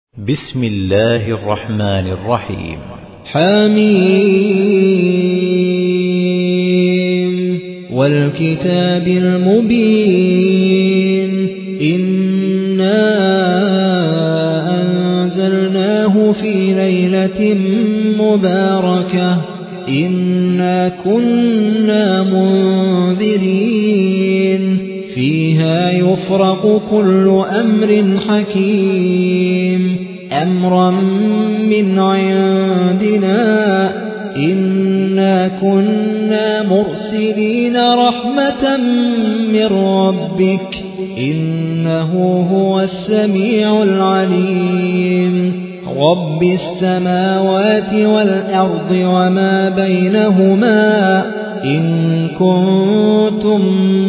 بسم الله الرحمن الرحيم. حميم والكتاب المبين إنا أنزلناه في ليلة مباركة إنا كنا منذرين فيها يفرق كل أمر حكيم أمرا من عندنا إنا كنا مرسلين رحمة من ربك إنه هو السميع العليم رب السماوات والأرض وما بينهما إن كنتم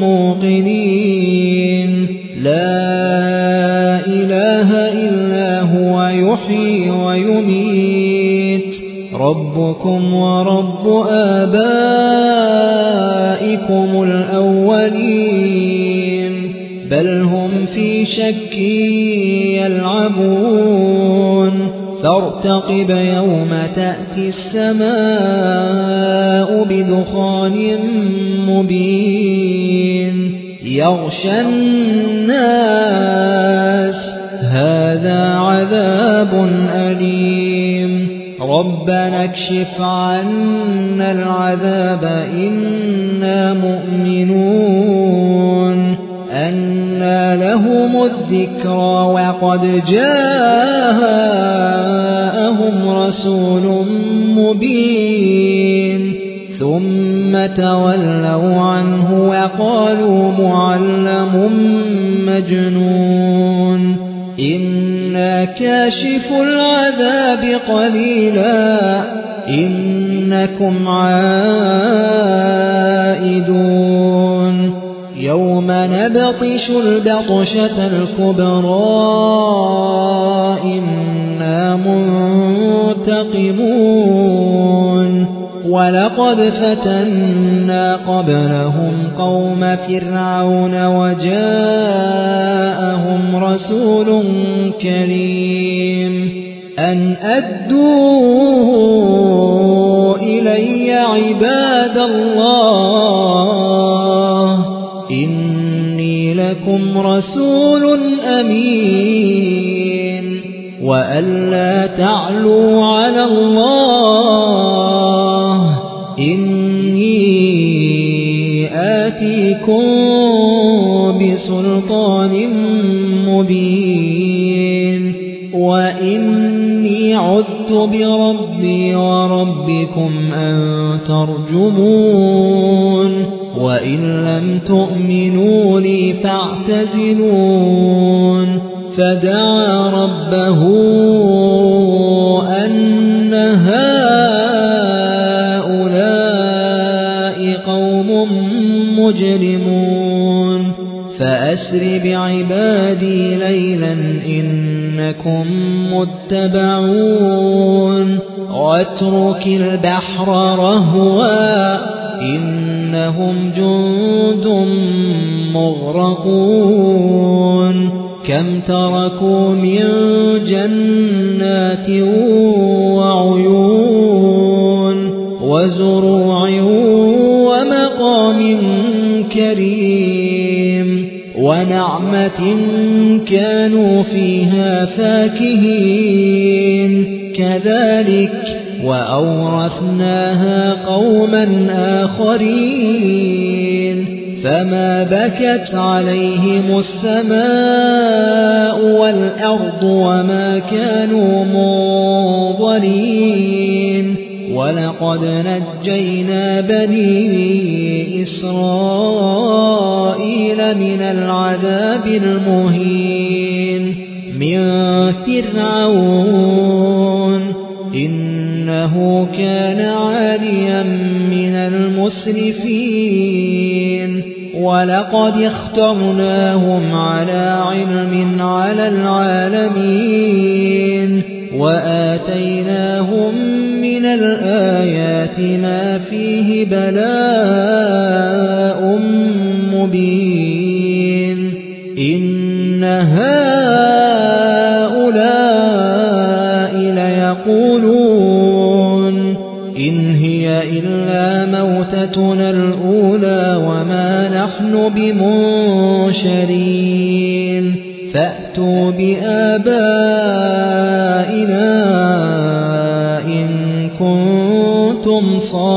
موقنين لا إله إلا هو يحيي ويميت ربكم ورب آبائكم الأولين بل هم في شك يلعبون فارتقب يوم تأتي السماء بدخان مبين يغشى الناس هذا عذاب أليم ربنا اكشف عنا العذاب إنا مؤمنون أنى لهم الذكرى وقد جاءهم رسول مبين ثم تولوا عنه وقالوا معلم مجنون إنا كاشف العذاب قليلا إنكم عائدون يوم نبطش البطشة الكبرى إنا منتقمون ولقد فتنا قبلهم قوم فرعون وجاءهم رسول كريم أن أدوا إلي عباد الله إني لكم رسول أمين وأن لا تعلوا على الله إني آتيكم بسلطان مبين وإني عذت بربي وربكم أن ترجمون وإن لم تؤمنوا لي فاعتزلون فدعا ربه أن هؤلاء قوم مجرمون فأسر بعبادي ليلا إنكم متبعون واترك البحر رهوا إنهم جند مغرقون كم تركوا من جنات وعيون وزروع ومقام كريم ونعمة كانوا فيها فاكهين كذلك وأورثناها قوما آخرين فما بكت عليهم السماء والأرض وما كانوا منظرين ولقد نجينا بني إسرائيل من العذاب المهين من فرعون إنه كان عاليا من المسرفين ولقد اخترناهم على علم على العالمين وآتيناهم من الآيات ما فيه بلاء مبين إن هؤلاء يقولون إن هي إلا موتتنا الأولى وما نحن بمنشرين فأتوا بآبائنا إن كنتم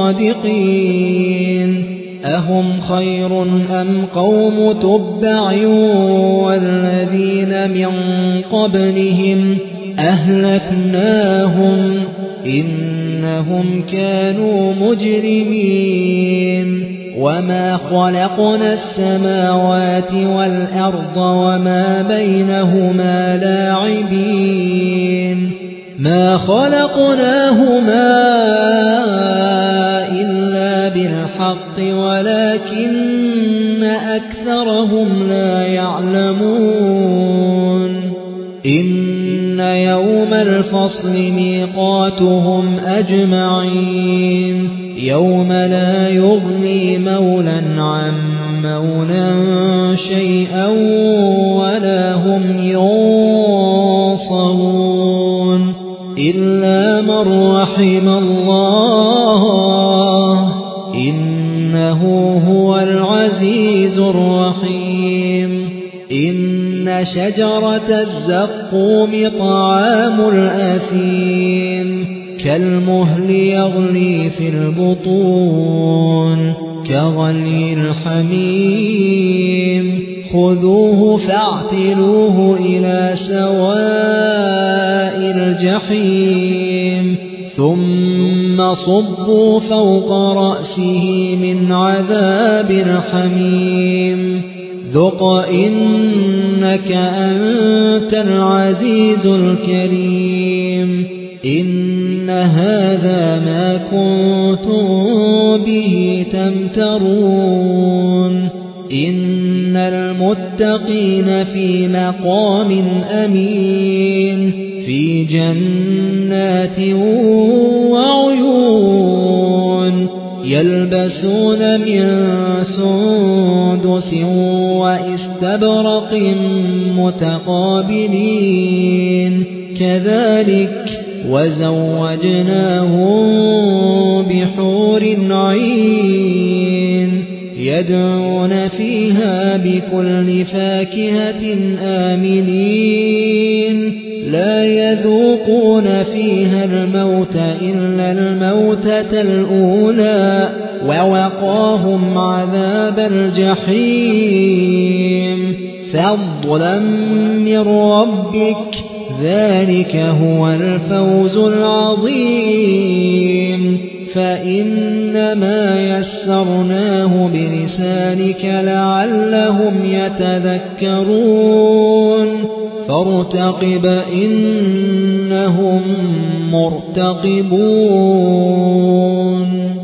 صادقين أهم خير أم قوم تبع والذين من قبلهم أهلكناهم إنهم كانوا مجرمين وما خلقنا السماوات والأرض وما بينهما لاعبين ما خلقناهما إلا بالحق ولكن أكثرهم لا يعلمون إن يوم الفصل ميقاتهم أجمعين يوم لا يغني مولى عن مولى شيئا ولا هم ينصرون إلا من رحم الله إنه هو العزيز الرحيم إن شجرة الزقوم طعام الأثيم كالمهل يغلي في البطون كغلي الحميم خذوه فاعتلوه إلى سواء الجحيم ثم صبوا فوق رأسه من عذاب الحميم ذق إنك أنت العزيز الكريم إن هذا ما كنتم به تمترون إن المتقين في مقام أمين في جنات وعيون يلبسون من سندس وإستبرق متقابلين كذلك وزوجناهم بحور عين يدعون فيها بكل فاكهة آمنين لا يذوقون فيها الموت إلا الموتة الأولى ووقاهم عذاب الجحيم فضلا من ربك ذلك هو الفوز العظيم فإنما يسرناه بلسانك لعلهم يتذكرون فارتقب إنهم مرتقبون